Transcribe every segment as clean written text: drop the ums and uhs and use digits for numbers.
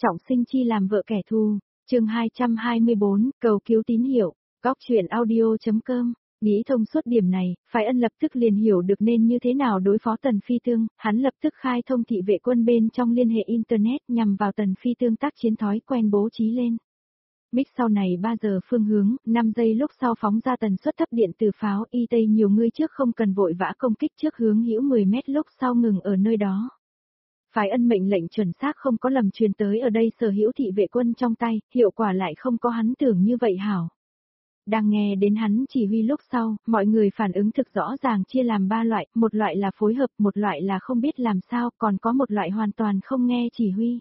trọng sinh chi làm vợ kẻ thù, chương 224, cầu cứu tín hiệu, góc chuyện audio.com. Nghĩ thông suốt điểm này, Phái Ân lập tức liền hiểu được nên như thế nào đối phó Tần Phi Tương, hắn lập tức khai thông thị vệ quân bên trong liên hệ Internet nhằm vào Tần Phi Tương tác chiến thói quen bố trí lên. Mix sau này 3 giờ phương hướng, 5 giây lúc sau phóng ra tần suất thấp điện từ pháo y tây nhiều người trước không cần vội vã công kích trước hướng hữu 10 mét lúc sau ngừng ở nơi đó. Phái Ân mệnh lệnh chuẩn xác không có lầm truyền tới ở đây sở hữu thị vệ quân trong tay, hiệu quả lại không có hắn tưởng như vậy hảo. Đang nghe đến hắn chỉ huy lúc sau, mọi người phản ứng thực rõ ràng chia làm 3 loại, một loại là phối hợp, một loại là không biết làm sao, còn có một loại hoàn toàn không nghe chỉ huy.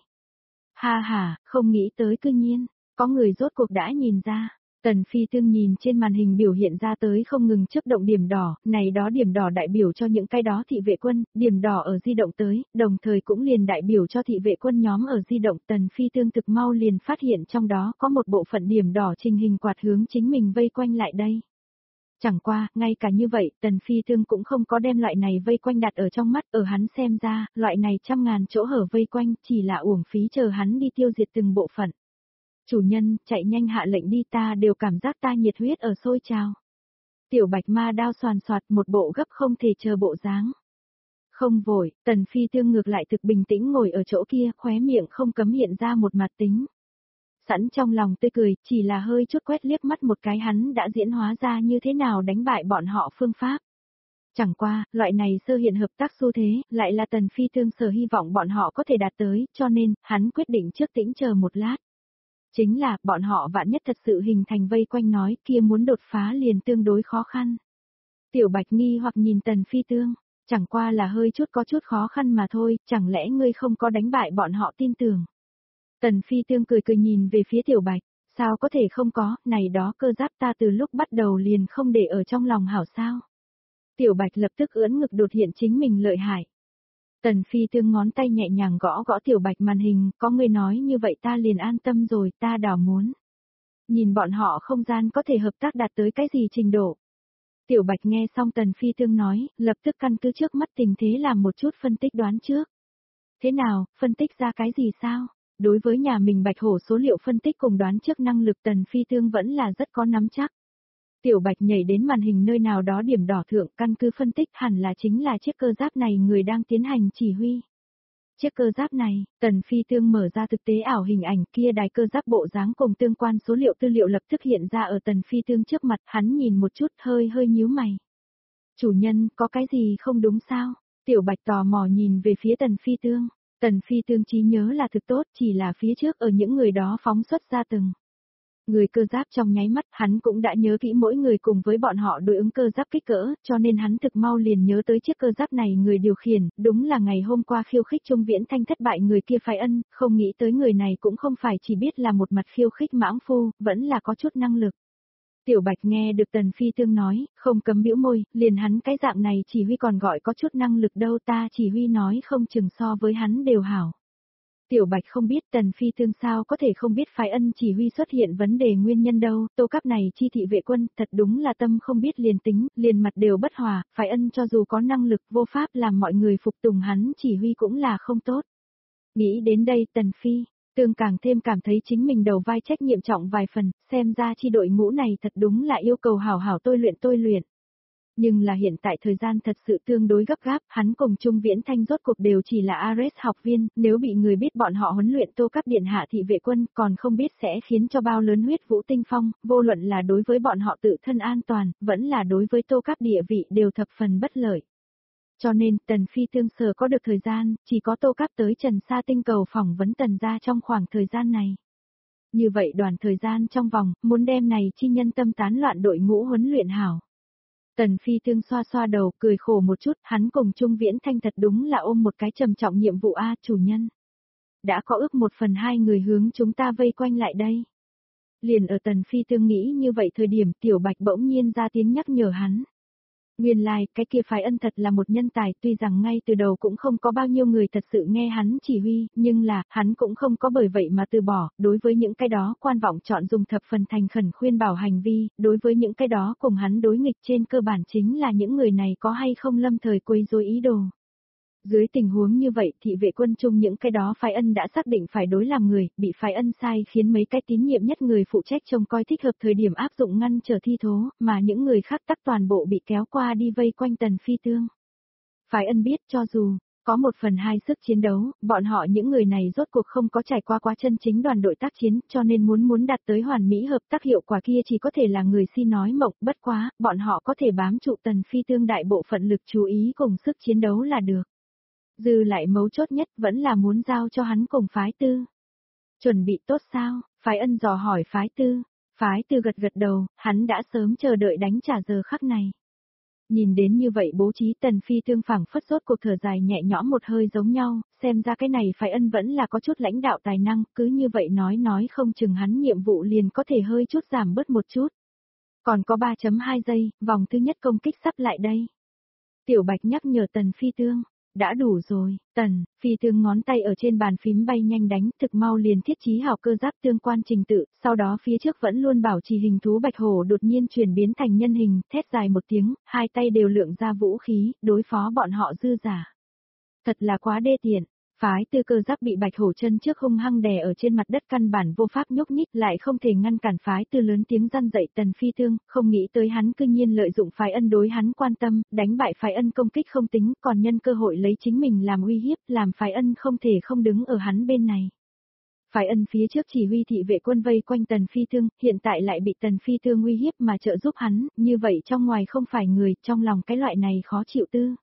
Ha ha, không nghĩ tới cư nhiên, có người rốt cuộc đã nhìn ra. Tần Phi Tương nhìn trên màn hình biểu hiện ra tới không ngừng chớp động điểm đỏ, này đó điểm đỏ đại biểu cho những cái đó thị vệ quân, điểm đỏ ở di động tới, đồng thời cũng liền đại biểu cho thị vệ quân nhóm ở di động. Tần Phi Tương thực mau liền phát hiện trong đó có một bộ phận điểm đỏ trình hình quạt hướng chính mình vây quanh lại đây. Chẳng qua, ngay cả như vậy, Tần Phi Tương cũng không có đem loại này vây quanh đặt ở trong mắt, ở hắn xem ra, loại này trăm ngàn chỗ hở vây quanh chỉ là uổng phí chờ hắn đi tiêu diệt từng bộ phận. Chủ nhân, chạy nhanh hạ lệnh đi, ta đều cảm giác ta nhiệt huyết ở sôi trào. Tiểu Bạch Ma đao xoàn xoạt một bộ gấp không thể chờ bộ dáng. Không vội, Tần Phi Tương ngược lại thực bình tĩnh ngồi ở chỗ kia, khóe miệng không cấm hiện ra một mặt tính. Sẵn trong lòng tươi cười, chỉ là hơi chút quét liếc mắt một cái hắn đã diễn hóa ra như thế nào đánh bại bọn họ phương pháp. Chẳng qua, loại này sơ hiện hợp tác xu thế, lại là Tần Phi Tương sở hy vọng bọn họ có thể đạt tới, cho nên, hắn quyết định trước tĩnh chờ một lát. Chính là, bọn họ vạn nhất thật sự hình thành vây quanh nói kia muốn đột phá liền tương đối khó khăn. Tiểu Bạch nghi hoặc nhìn Tần Phi Tương, chẳng qua là hơi chút có chút khó khăn mà thôi, chẳng lẽ ngươi không có đánh bại bọn họ tin tưởng. Tần Phi Tương cười cười nhìn về phía Tiểu Bạch, sao có thể không có, này đó cơ giáp ta từ lúc bắt đầu liền không để ở trong lòng hảo sao. Tiểu Bạch lập tức ưỡn ngực đột hiện chính mình lợi hại. Tần Phi Tương ngón tay nhẹ nhàng gõ gõ Tiểu Bạch màn hình, có người nói như vậy ta liền an tâm rồi, ta đảo muốn. Nhìn bọn họ không gian có thể hợp tác đạt tới cái gì trình độ. Tiểu Bạch nghe xong Tần Phi Tương nói, lập tức căn cứ trước mắt tình thế làm một chút phân tích đoán trước. Thế nào, phân tích ra cái gì sao? Đối với nhà mình Bạch Hổ số liệu phân tích cùng đoán trước năng lực Tần Phi Tương vẫn là rất có nắm chắc. Tiểu Bạch nhảy đến màn hình nơi nào đó điểm đỏ thượng, căn cứ phân tích hẳn là chính là chiếc cơ giáp này người đang tiến hành chỉ huy. Chiếc cơ giáp này, Tần Phi Tương mở ra thực tế ảo hình ảnh kia đài cơ giáp bộ dáng cùng tương quan số liệu tư liệu lập tức hiện ra ở Tần Phi Tương trước mặt, hắn nhìn một chút hơi nhíu mày. Chủ nhân, có cái gì không đúng sao? Tiểu Bạch tò mò nhìn về phía Tần Phi Tương. Tần Phi Tương trí nhớ là thực tốt, chỉ là phía trước ở những người đó phóng xuất ra từng người cơ giáp trong nháy mắt, hắn cũng đã nhớ kỹ mỗi người cùng với bọn họ đối ứng cơ giáp kích cỡ, cho nên hắn thực mau liền nhớ tới chiếc cơ giáp này người điều khiển, đúng là ngày hôm qua khiêu khích Trung Viễn Thanh thất bại người kia Phái Ân, không nghĩ tới người này cũng không phải chỉ biết là một mặt khiêu khích mãng phu, vẫn là có chút năng lực. Tiểu Bạch nghe được Tần Phi Tương nói, không cấm bĩu môi, liền hắn cái dạng này chỉ huy còn gọi có chút năng lực đâu, ta chỉ huy nói không chừng so với hắn đều hảo. Tiểu Bạch không biết Tần Phi Tương sao có thể không biết Phái Ân chỉ huy xuất hiện vấn đề nguyên nhân đâu, Tô Cáp này chi thị vệ quân, thật đúng là tâm không biết liền tính, liền mặt đều bất hòa, Phái Ân cho dù có năng lực vô pháp làm mọi người phục tùng hắn chỉ huy cũng là không tốt. Nghĩ đến đây Tần Phi Tương càng thêm cảm thấy chính mình đầu vai trách nhiệm trọng vài phần, xem ra chi đội ngũ này thật đúng là yêu cầu hảo hảo tôi luyện. Nhưng là hiện tại thời gian thật sự tương đối gấp gáp, hắn cùng Trung Viễn Thanh rốt cuộc đều chỉ là Ares học viên, nếu bị người biết bọn họ huấn luyện Tô Cáp điện hạ thị vệ quân, còn không biết sẽ khiến cho bao lớn huyết vũ tinh phong, vô luận là đối với bọn họ tự thân an toàn, vẫn là đối với Tô Cáp địa vị đều thập phần bất lợi. Cho nên, Tần Phi Tương sở có được thời gian, chỉ có Tô Cáp tới Trần Sa tinh cầu phỏng vấn Tần gia trong khoảng thời gian này. Như vậy đoàn thời gian trong vòng, muốn đem này chi nhân tâm tán loạn đội ngũ huấn luyện hảo. Tần Phi Tương xoa xoa đầu, cười khổ một chút, hắn cùng Trung Viễn Thanh thật đúng là ôm một cái trầm trọng nhiệm vụ a, chủ nhân. Đã có ước 1/2 người hướng chúng ta vây quanh lại đây. Liền ở Tần Phi Tương nghĩ như vậy thời điểm Tiểu Bạch bỗng nhiên ra tiếng nhắc nhở hắn. Nguyên lai, cái kia Phái Ân thật là một nhân tài, tuy rằng ngay từ đầu cũng không có bao nhiêu người thật sự nghe hắn chỉ huy, nhưng là, hắn cũng không có bởi vậy mà từ bỏ, đối với những cái đó quan vọng chọn dùng thập phần thành khẩn khuyên bảo hành vi, đối với những cái đó cùng hắn đối nghịch trên cơ bản chính là những người này có hay không lâm thời quấy rối ý đồ. Dưới tình huống như vậy thị vệ quân chung những cái đó Phái Ân đã xác định phải đối làm người, bị Phái Ân sai khiến mấy cái tín nhiệm nhất người phụ trách trông coi thích hợp thời điểm áp dụng ngăn trở thi thố, mà những người khác tắc toàn bộ bị kéo qua đi vây quanh Tần Phi Tương. Phái Ân biết cho dù có 1/2 sức chiến đấu, bọn họ những người này rốt cuộc không có trải qua quá chân chính đoàn đội tác chiến, cho nên muốn đạt tới hoàn mỹ hợp tác hiệu quả kia chỉ có thể là người si nói mộng, bất quá, bọn họ có thể bám trụ Tần Phi Tương đại bộ phận lực chú ý cùng sức chiến đấu là được. Dư lại mấu chốt nhất vẫn là muốn giao cho hắn cùng phái tư. Chuẩn bị tốt sao? Phái Ân dò hỏi phái tư. Phái tư gật gật đầu, hắn đã sớm chờ đợi đánh trả giờ khắc này. Nhìn đến như vậy bố trí Tần Phi Tương phảng phất rốt cuộc thở dài nhẹ nhõm một hơi giống nhau, xem ra cái này Phái Ân vẫn là có chút lãnh đạo tài năng, cứ như vậy nói không chừng hắn nhiệm vụ liền có thể hơi chút giảm bớt một chút. Còn có 3.2 giây, vòng thứ nhất công kích sắp lại đây. Tiểu Bạch nhắc nhở Tần Phi Tương. Đã đủ rồi, Tần, Phi Tương ngón tay ở trên bàn phím bay nhanh đánh, thực mau liền thiết trí hào cơ giáp tương quan trình tự, sau đó phía trước vẫn luôn bảo trì hình thú bạch hổ đột nhiên chuyển biến thành nhân hình, thét dài một tiếng, hai tay đều lượng ra vũ khí, đối phó bọn họ dư giả. Thật là quá đê tiện. Phái tư cơ giáp bị bạch hổ chân trước hung hăng đè ở trên mặt đất căn bản vô pháp nhúc nhích lại không thể ngăn cản phái tư lớn tiếng răn dậy Tần Phi Tương, không nghĩ tới hắn cư nhiên lợi dụng Phái Ân đối hắn quan tâm, đánh bại Phái Ân công kích không tính, còn nhân cơ hội lấy chính mình làm uy hiếp, làm Phái Ân không thể không đứng ở hắn bên này. Phái Ân phía trước chỉ huy thị vệ quân vây quanh Tần Phi Tương, hiện tại lại bị Tần Phi Tương uy hiếp mà trợ giúp hắn, như vậy trong ngoài không phải người, trong lòng cái loại này khó chịu tư.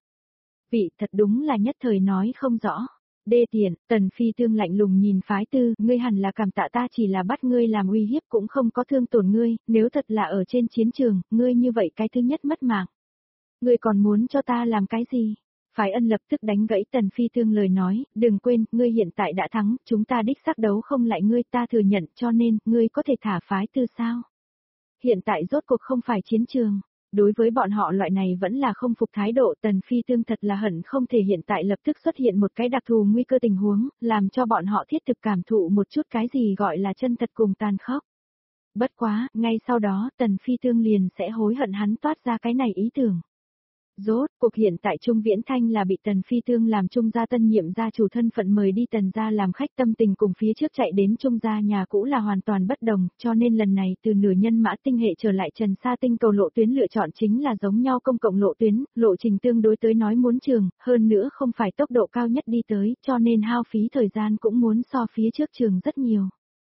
Vị thật đúng là nhất thời nói không rõ. Đê tiện, Tần Phi Tương lạnh lùng nhìn phái tư, ngươi hẳn là cảm tạ ta chỉ là bắt ngươi làm uy hiếp cũng không có thương tổn ngươi, nếu thật là ở trên chiến trường, ngươi như vậy cái thứ nhất mất mạng. Ngươi còn muốn cho ta làm cái gì? Phái Ân lập tức đánh gãy Tần Phi Tương lời nói, đừng quên, ngươi hiện tại đã thắng, chúng ta đích xác đấu không lại ngươi ta thừa nhận cho nên, ngươi có thể thả phái tư sao? Hiện tại rốt cuộc không phải chiến trường. Đối với bọn họ loại này vẫn là không phục thái độ Tần Phi Tương thật là hận không thể hiện tại lập tức xuất hiện một cái đặc thù nguy cơ tình huống, làm cho bọn họ thiết thực cảm thụ một chút cái gì gọi là chân thật cùng tàn khốc. Bất quá, ngay sau đó Tần Phi Tương liền sẽ hối hận hắn toát ra cái này ý tưởng. Rốt, cuộc hiện tại Trung Viễn Thanh là bị Tần Phi Tương làm Trung gia tân nhiệm gia chủ thân phận mời đi Tần gia làm khách tâm tình cùng phía trước chạy đến Trung gia nhà cũ là hoàn toàn bất đồng, cho nên lần này từ nửa nhân mã tinh hệ trở lại Trần Sa tinh cầu lộ tuyến lựa chọn chính là giống nhau công cộng lộ tuyến, lộ trình tương đối tới nói muốn trường, hơn nữa không phải tốc độ cao nhất đi tới, cho nên hao phí thời gian cũng muốn so phía trước trường rất nhiều.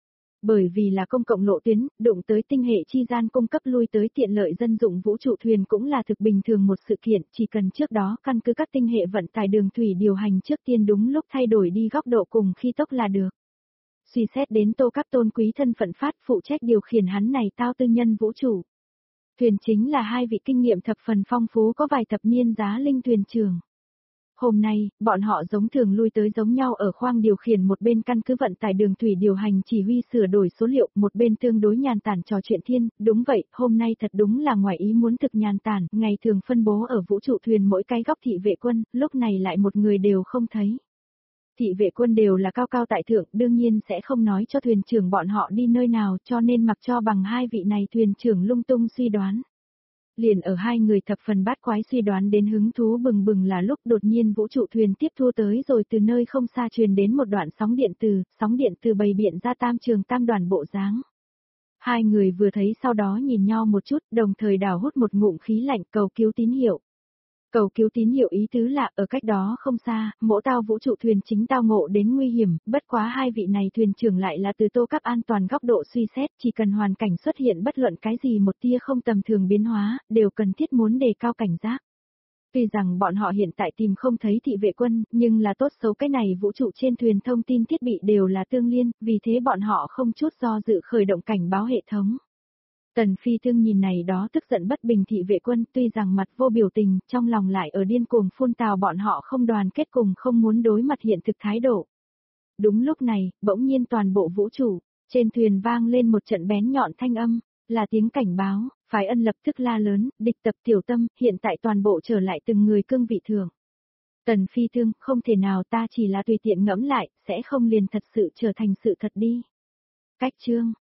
Bởi vì là công cộng lộ tuyến, đụng tới tinh hệ chi gian cung cấp lui tới tiện lợi dân dụng vũ trụ thuyền cũng là thực bình thường một sự kiện, chỉ cần trước đó căn cứ các tinh hệ vận tải đường thủy điều hành trước tiên đúng lúc thay đổi đi góc độ cùng khi tốc là được. Suy xét đến Tô Các tôn quý thân phận phát phụ trách điều khiển hắn này tao tư nhân vũ trụ. Thuyền chính là hai vị kinh nghiệm thập phần phong phú có vài thập niên giá linh thuyền trưởng. Hôm nay, bọn họ giống thường lui tới giống nhau ở khoang điều khiển một bên căn cứ vận tải đường thủy điều hành chỉ huy sửa đổi số liệu, một bên tương đối nhàn tản trò chuyện thiên, đúng vậy, hôm nay thật đúng là ngoài ý muốn thực nhàn tản, ngày thường phân bố ở vũ trụ thuyền mỗi cái góc thị vệ quân, lúc này lại một người đều không thấy. Thị vệ quân đều là cao cao tại thượng, đương nhiên sẽ không nói cho thuyền trưởng bọn họ đi nơi nào, cho nên mặc cho bằng hai vị này thuyền trưởng lung tung suy đoán. Liền ở hai người thập phần bát quái suy đoán đến hứng thú bừng bừng là lúc đột nhiên vũ trụ thuyền tiếp thu tới rồi từ nơi không xa truyền đến một đoạn sóng điện từ bày biện ra tam trường tam đoàn bộ dáng. Hai người vừa thấy sau đó nhìn nhau một chút, đồng thời đào hút một ngụm khí lạnh cầu cứu tín hiệu. Cầu cứu tín hiệu ý tứ là ở cách đó không xa, mỗi tao vũ trụ thuyền chính tao ngộ đến nguy hiểm, bất quá hai vị này thuyền trưởng lại là từ Tô Các an toàn góc độ suy xét, chỉ cần hoàn cảnh xuất hiện bất luận cái gì một tia không tầm thường biến hóa, đều cần thiết muốn đề cao cảnh giác. Tuy rằng bọn họ hiện tại tìm không thấy thị vệ quân, nhưng là tốt xấu cái này vũ trụ trên thuyền thông tin thiết bị đều là tương liên, vì thế bọn họ không chút do dự khởi động cảnh báo hệ thống. Tần Phi Tương nhìn này đó tức giận bất bình thị vệ quân tuy rằng mặt vô biểu tình, trong lòng lại ở điên cuồng phun tào bọn họ không đoàn kết cùng không muốn đối mặt hiện thực thái độ. Đúng lúc này, bỗng nhiên toàn bộ vũ trụ, trên thuyền vang lên một trận bén nhọn thanh âm, là tiếng cảnh báo, Phái Ân lập tức la lớn, địch tập tiểu tâm, hiện tại toàn bộ trở lại từng người cương vị thường. Tần Phi Tương, không thể nào ta chỉ là tùy tiện ngẫm lại, sẽ không liền thật sự trở thành sự thật đi. Cách chương